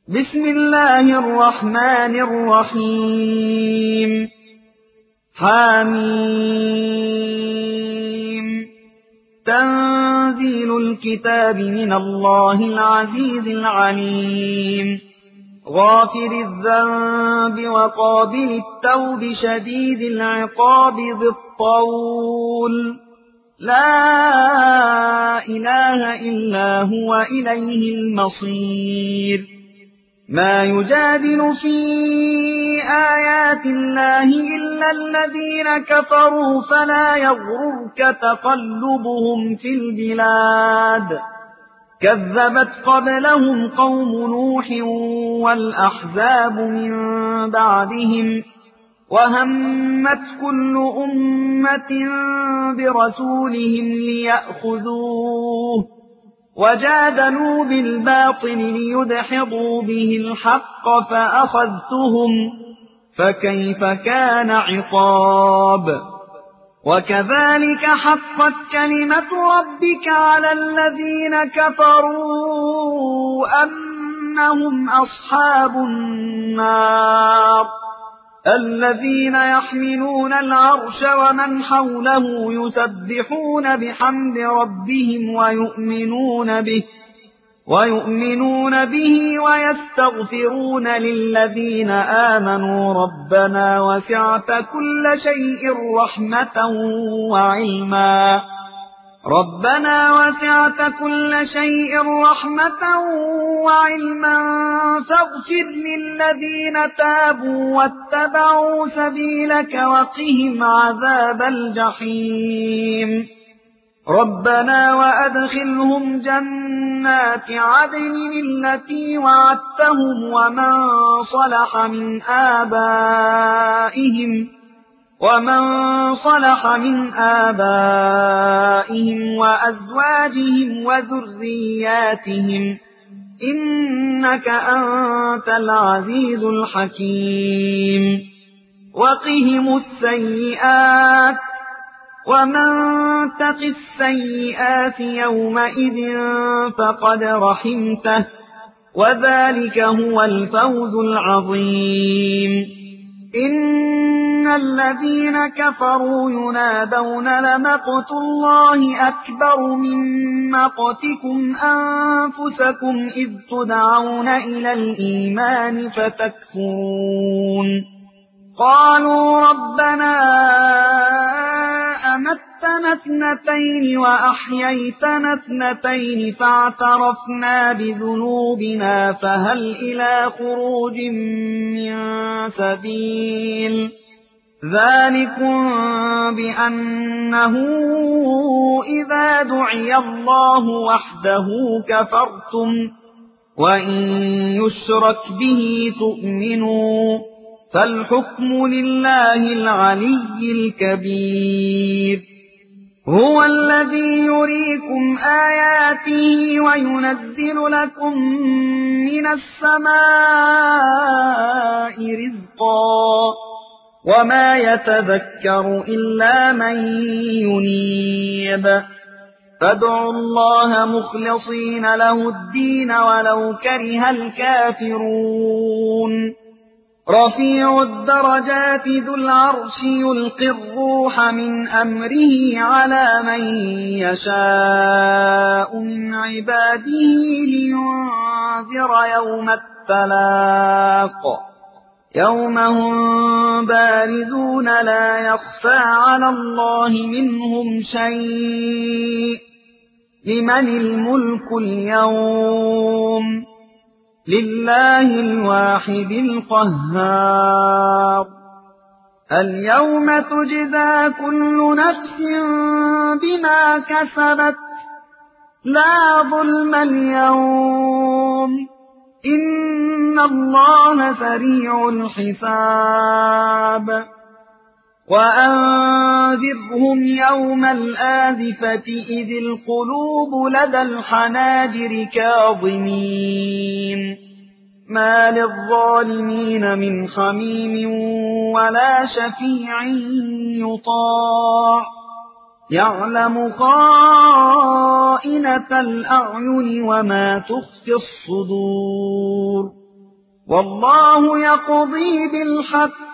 بسم الله الرحمن الرحيم حميم تنزيل الكتاب من الله العزيز العليم غافر الذنب وقابل التوب شديد العقاب ذي الطول لا إله إلا هو إليه المصير ما يجادل في آيات الله إلا الذين كفروا فلا يغررك تقلبهم في البلاد كذبت قبلهم قوم نوح والأحزاب من بعدهم وهمت كل أمة برسولهم ليأخذوه وجادلوا بالباطل ليدحضوا به الحق فأخذتهم فكيف كان عقاب وكذلك حقت كلمة ربك على الذين كفروا أنهم أصحاب النار الذين يحملون العرش ومن حوله يسبحون بحمد ربهم ويؤمنون به ويستغفرون للذين آمنوا ربنا وسعت كل شيء رحمة وعلما فاغفر للذين تابوا واتبعوا سبيلك وقهم عذاب الجحيم ربنا وأدخلهم جنات عدن التي وعدتهم ومن صلح من آبائهم وأزواجهم وذرياتهم إنك أنت العزيز الحكيم وقهم السيئات ومن تق السيئات يومئذ فقد رحمته وذلك هو الفوز العظيم إن الذين كفروا ينادون لمقت الله أكبر من مقتكم أنفسكم إذ تدعون إلى الإيمان فتكفرون قالوا ربنا أمتنا اثنتين وأحييتنا اثنتين فاعترفنا بذنوبنا فهل إلى خروج من سبيل ذلكم بأنه إذا دعي الله وحده كفرتم وإن يشرك به تؤمنوا فالحكم لله العلي الكبير هو الذي يريكم آياته وينزل لكم من السماء رزقا وما يتذكر إلا من ينيب فادعوا الله مخلصين له الدين ولو كره الكافرون رفيع الدرجات ذو العرش يلقي الروح من أمره على من يشاء من عباده لينذر يوم التلاق يوم هم بارزون لا يخفى على الله منهم شيء لمن الملك اليوم لله الواحد القهار اليوم تجزى كل نفس بما كسبت لا ظلم اليوم إن الله سريع الحساب وأنذرهم يوم الآزفة إذ القلوب لدى الحناجر كاظمين ما للظالمين من حميم ولا شفيع يطاع يعلم خائنة الأعين وما تخفي الصدور والله يقضي بالحق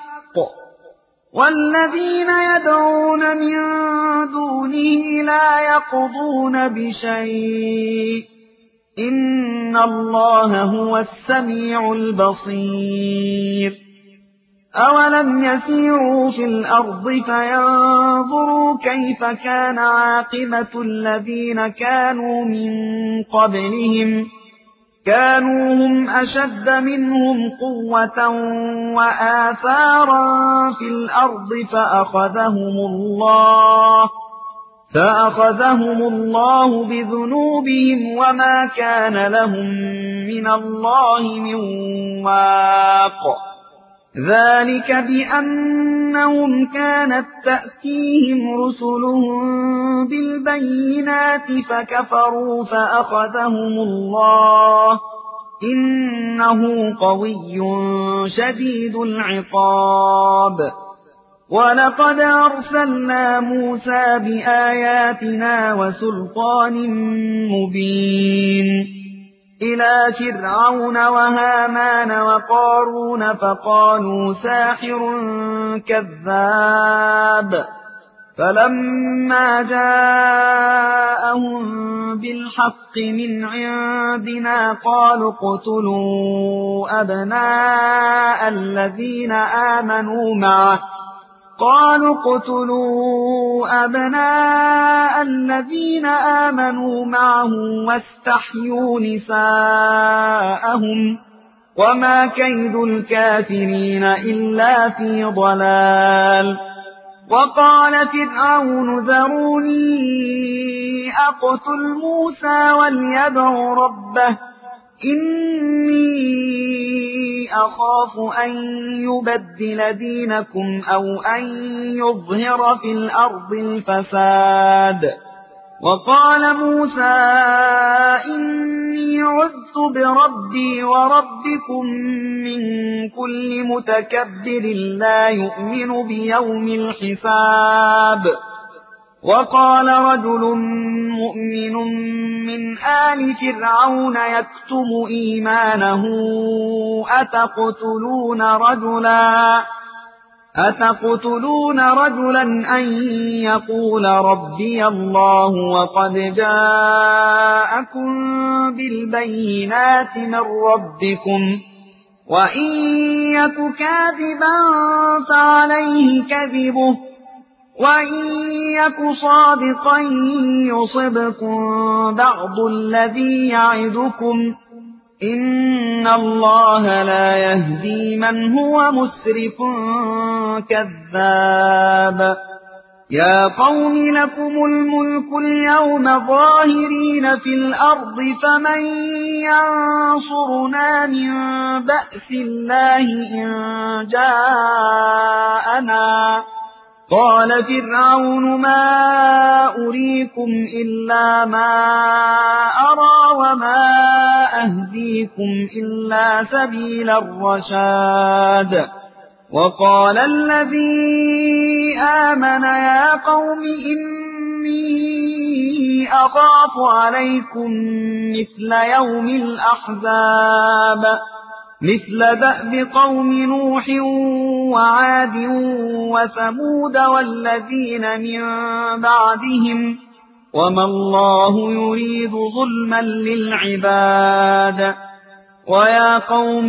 والذين يدعون من دونه لا يقضون بشيء إن الله هو السميع البصير أولم يسيروا في الأرض فينظروا كيف كان عاقبة الذين كانوا من قبلهم كانوا هم أشد منهم قوة وآثارا في الأرض فأخذهم الله بذنوبهم وما كان لهم من الله من واق ذلك بأنهم كانت تأتيهم رسلهم بالبينات فكفروا فأخذهم الله إنه قوي شديد العقاب ولقد أرسلنا موسى بآياتنا وسلطان مبين إلى فرعون وهامان وقارون فقالوا ساحر كذاب فلما جاءهم بالحق من عندنا قالوا اقتلوا أبناء الذين آمنوا معه واستحيوا نساءهم وما كيد الكافرين إلا في ضلال وقال فرعون ذروني أقتل موسى وليدع ربه إني أخاف أن يبدل دينكم أو أن يظهر في الأرض الفساد وقال موسى إني عذت بربي وربكم من كل متكبر لا يؤمن بيوم الحساب وقال رجل مؤمن من آل فرعون يكتم إيمانه أتقتلون رجلا أن يقول ربي الله وقد جاءكم بالبينات من ربكم وإن يك كاذبا فعليه كذبه وإن يك صادقا يصبكم بعض الذي يعدكم إن الله لا يهدي من هو مسرف كذاب يا قوم لكم الملك اليوم ظاهرين في الأرض فمن ينصرنا من بأس الله إن جاءنا قال فرعون ما أريكم إلا ما أرى وما أهديكم إلا سبيل الرشاد وقال الذي آمن يا قوم إني أخاف عليكم مثل يوم الأحزاب مثل دأب قوم نوح وعاد وثمود والذين من بعدهم وما الله يريد ظلما للعباد ويا قوم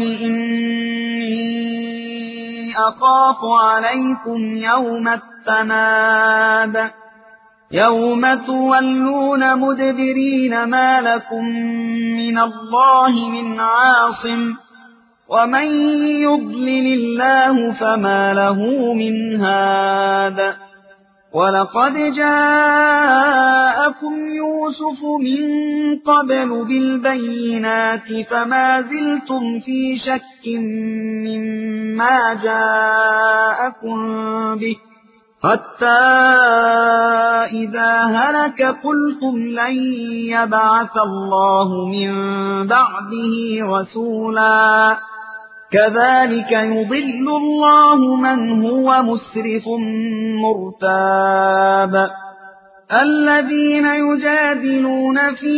إني أخاف عليكم يوم التناد يوم تولون مدبرين ما لكم من الله من عاصم ومن يضلل الله فما له من هاد ولقد جاءكم يوسف من قبل بالبينات فما زلتم في شك مما جاءكم به حتى إذا هلك قلتم لن يبعث الله من بعده رسولا كذلك يضل الله من هو مسرف مرتاب الذين يجادلون في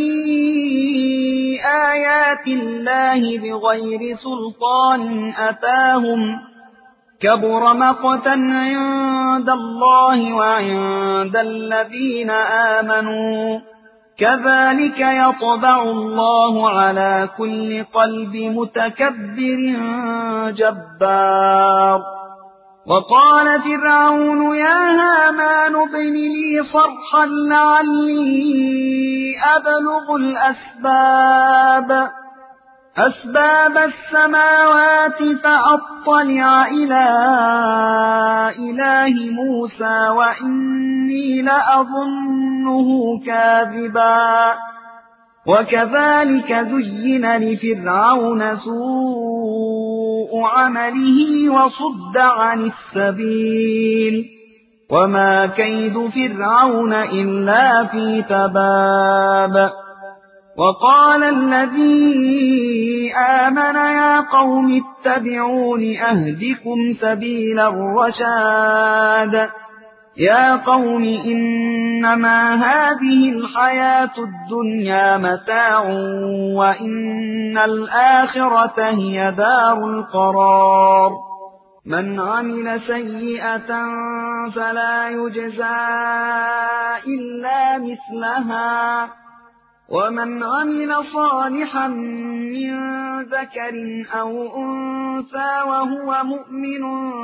آيات الله بغير سلطان أتاهم كبر مقتا عند الله وعند الذين آمنوا كذلك يطبع الله على كل قلب متكبر جبار. وقال فرعون يا هامان ابن لي صرحا لعلي أبلغ أسباب السماوات فأطلع إلى إله موسى وإني لأظنه كاذبا. وكذلك زين لفرعون سوء عمله وصد عن السبيل وما كيد فرعون إلا في تباب. وقال الذي آمن يا قوم اتبعون أهدكم سبيل الرشاد. يا قوم إنما هذه الحياة الدنيا متاع وإن الآخرة هي دار القرار. من عمل سيئة فلا يجزى إلا مثلها ومن عمل صالحا من ذكر أو أنثى وهو مؤمن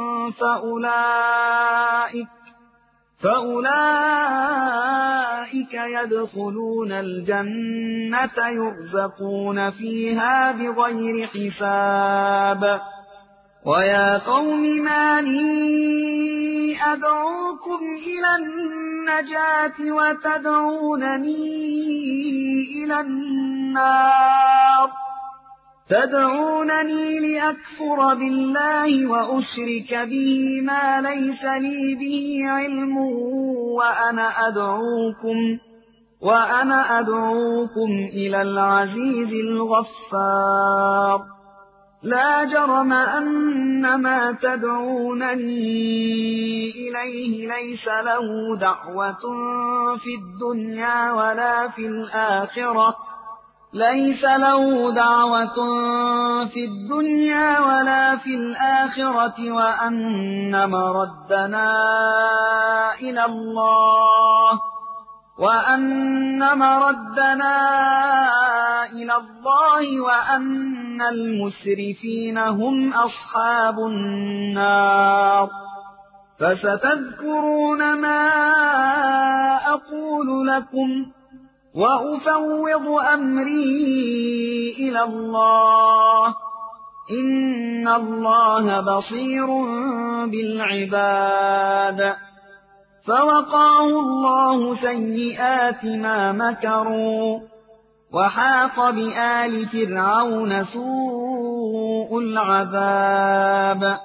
فأولئك يدخلون الجنة يرزقون فيها بغير حساب. ويا قوم ما لي أدعوكم إلى النجاة وتدعونني إلى النار تدعونني لأكفر بالله وأشرك به ما ليس لي به علم وأنا أدعوكم إلى العزيز الغفار. لا جرم أن ما تدعونني إليه ليس له دعوة في الدنيا ولا في الآخرة وأن مردنا إلى الله وأن المسرفين هم أصحاب النار. فستذكرون ما أقول لكم وأفوض أمري إلى الله إن الله بصير بالعباد. فوقاه الله سيئات ما مكروا وحاق بآل فرعون سوء العذاب.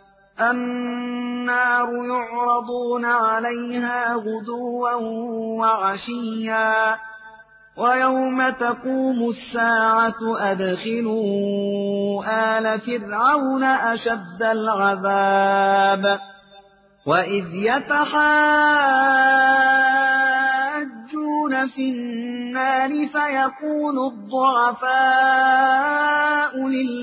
النار يعرضون عليها غدوا وعشيا ويوم تقوم الساعة أدخلوا آل فرعون أشد العذاب. وإذ يتحاجون في النار فيقول الضعفاء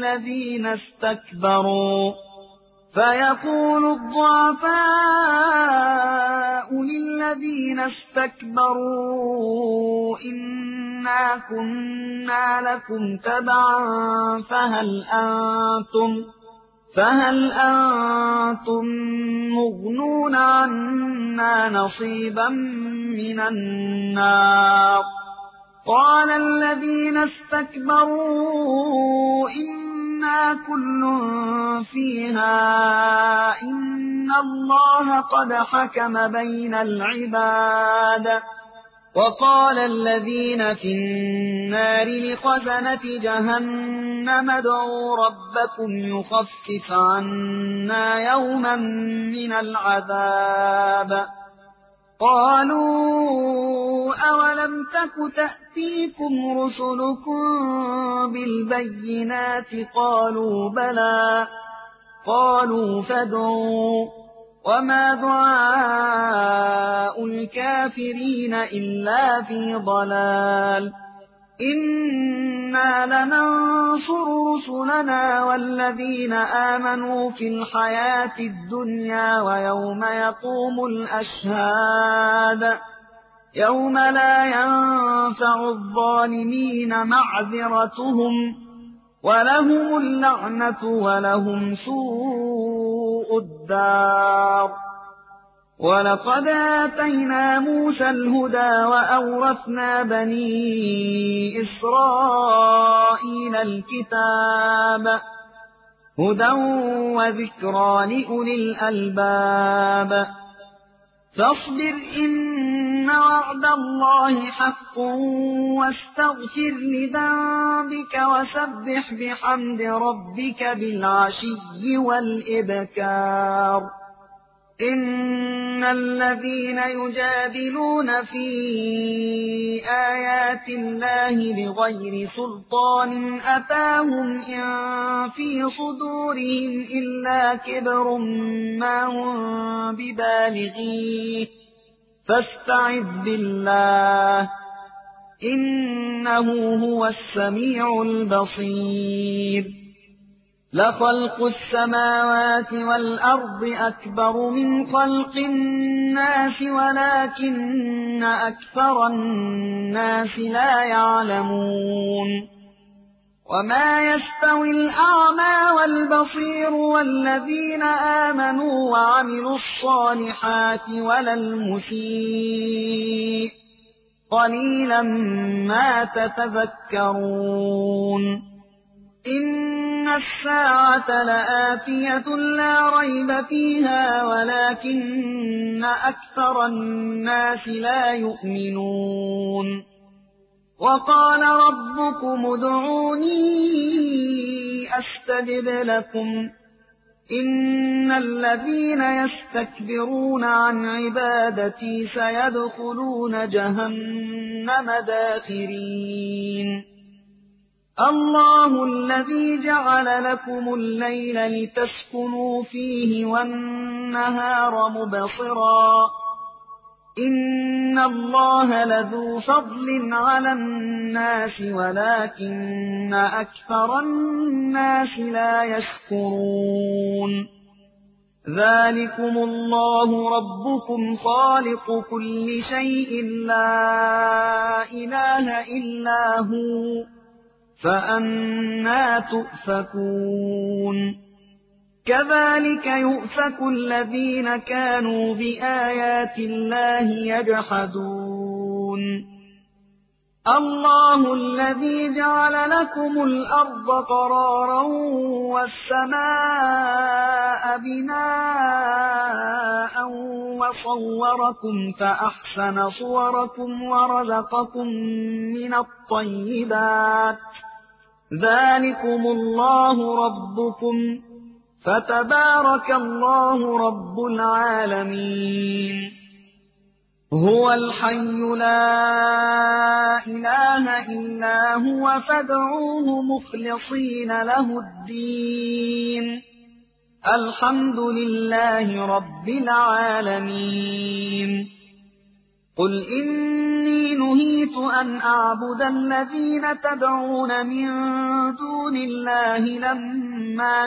للذين استكبروا إنا كنا لكم تبعا فهل أنتم مغنون عنا نصيبا من النار. قال الذين استكبروا إنا كل فيها إن الله قد حكم بين العباد. وقال الذين في النار لخزنة جهنم ادعوا ربكم يخفف عنا يوما من العذاب. قالوا أولم تك تأتيكم رسلكم بالبينات قالوا بلى قالوا فادعوا وما دعاء الكافرين إلا في ضلال إنا لننصر رسلنا والذين آمنوا في الحياة الدنيا ويوم يقوم الأشهاد يوم لا ينفع الظالمين معذرتهم ولهم اللعنة ولهم سوء الدار ولقد آتينا موسى الهدى وأورثنا بني إسرائيل الكتاب هدى وذكرى لأولي الألباب فاصبر إن وعد الله حق واستغفر لذنبك وسبح بحمد ربك بالعشي والإبكار إن الذين يجادلون في آيات الله بغير سلطان أتاهم إن في صدورهم إلا كبر ما هم ببالغيه فاستعذ بالله إنه هو السميع البصير لخلق السماوات والأرض أكبر من خلق الناس ولكن أكثر الناس لا يعلمون وما يستوي الأعمى والبصير والذين آمنوا وعملوا الصالحات ولا المسيء قليلا ما تتذكرون إن الساعة لآتية لا ريب فيها ولكن أكثر الناس لا يؤمنون وقال ربكم ادعوني أستجب لكم إن الذين يستكبرون عن عبادتي سيدخلون جهنم داخرين الله الذي جعل لكم الليل لتسكنوا فيه والنهار مبصرا إن الله لذو فضل على الناس ولكن أكثر الناس لا يشكرون ذلكم الله ربكم خالق كل شيء لا إله إلا هو فأنى تؤفكون كذلك يؤفك الذين كانوا بآيات الله يجحدون الله الذي جعل لكم الأرض قرارا والسماء بناء وصوركم فأحسن صوركم ورزقكم من الطيبات ذلكم الله ربكم فتبارك الله رب العالمين هو الحي لا إله إلا هو فادعوه مخلصين له الدين الحمد لله رب العالمين قل إني نهيت أن أعبد الذين تدعون من دون الله لما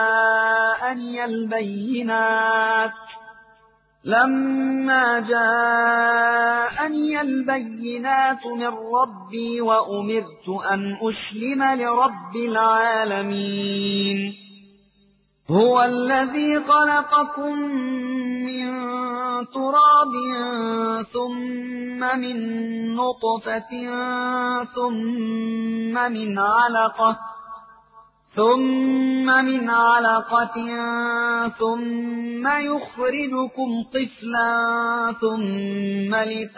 جاءني البينات من ربي وأمرت أن أسلم لرب العالمين هو الذي خلقكم من تراب ثم من نطفة ثم من علقة ثم يخرجكم طفلا ثم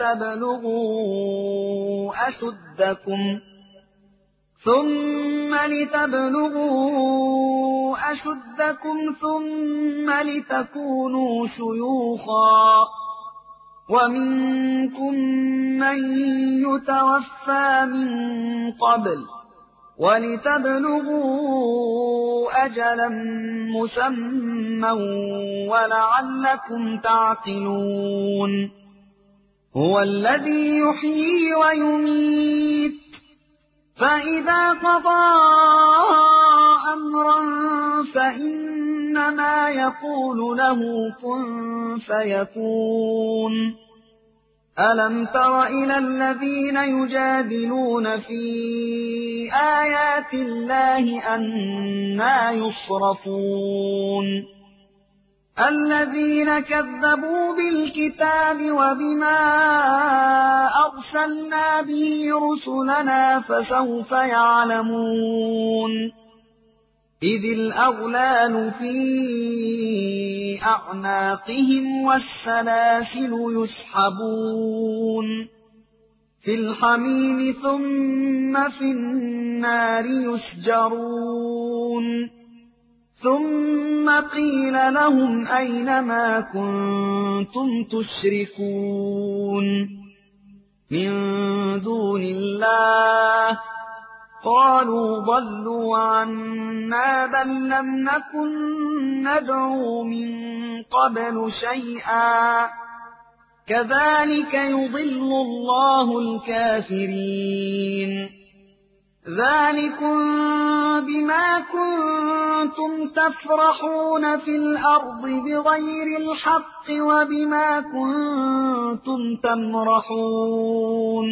لتبلغوا أشدكم ثم لتكونوا شيوخا ومنكم من يتوفى من قبل ولتبلغوا أجلا مسمى ولعلكم تعقلون. هو الذي يحيي ويميت، فإذا قضى أمرا فإنما يقول له كن فيكون. ألم تر إلى الذين يجادلون في آيات الله أنى يصرفون؟ الذين كذبوا بالكتاب وبما أرسلنا به رسلنا فسوف يعلمون. إذ الأغلال في أعناقهم والسلاسل يسحبون في الحميم ثم في النار يسجرون. ثم قيل لهم أين ما كنتم تشركون من دون الله؟ قالوا ضلوا عنا بل لم نكن ندعو من قبل شيئا كذلك يضل الله الكافرين. ذلكم بما كنتم تفرحون في الأرض بغير الحق وبما كنتم تمرحون.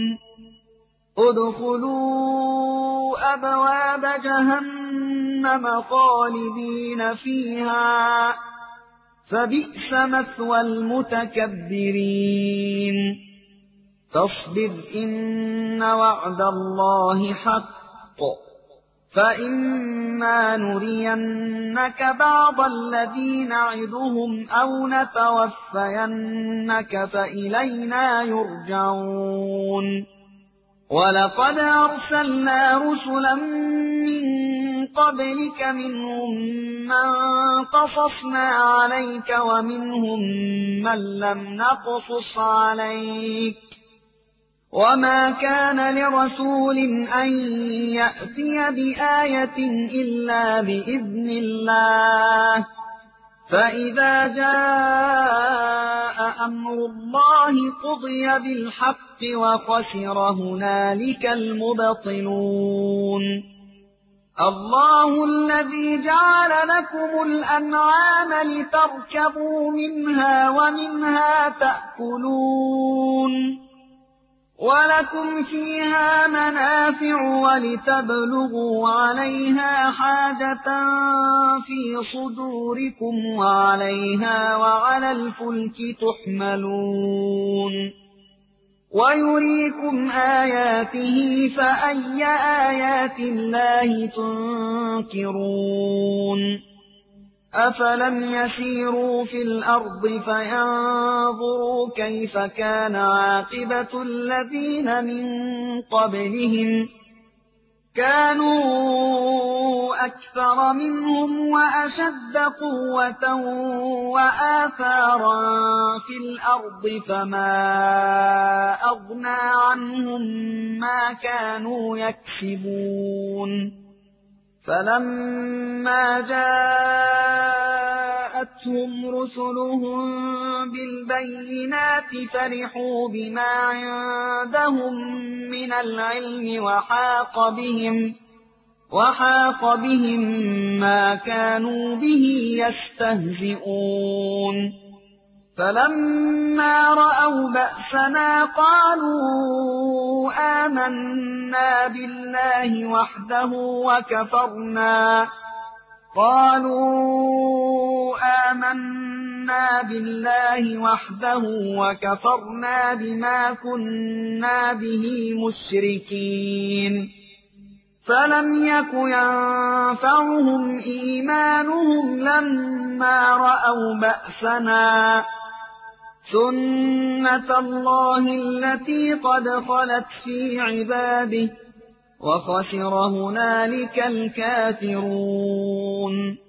ادخلوا أبواب جهنم خالدين فيها فبئس مثوى المتكبرين. فاصبر إن وعد الله حق، فإما نرينك بعض الذي نعدهم أو نتوفينك فإلينا يرجعون. ولقد أرسلنا رسلا من قبلك منهم من قصصنا عليك ومنهم من لم نقصص عليك، وما كان لرسول أن يأتي بآية إلا بإذن الله. فإذا جاء أمر الله قضي بالحق وخسر هنالك المبطلون. الله الذي جعل لكم الأنعام لتركبوا منها ومنها تأكلون ولكم فيها منافع ولتبلغوا عليها حاجة في صدوركم وعليها وعلى الفلك تحملون. ويريكم آياته فأي آيات الله تنكرون. أفلم يسيروا في الأرض فينظروا كيف كان عاقبة الذين من قبلهم؟ كانوا أكثر منهم وأشد قوة وآثارا في الأرض فما أغنى عنهم ما كانوا يكسبون. فلما جاءتهم رسلهم بالبينات فرحوا بما عندهم من العلم وحاق بهم ما كانوا به يستهزئون. فلما رأوا بأسنا قالوا آمنا بالله وحده وكفرنا بما كنا به مشركين. فلم يك ينفعهم إيمانهم لما رأوا بأسنا سنة الله التي قد خلت في عباده وخسر هنالك الكافرون.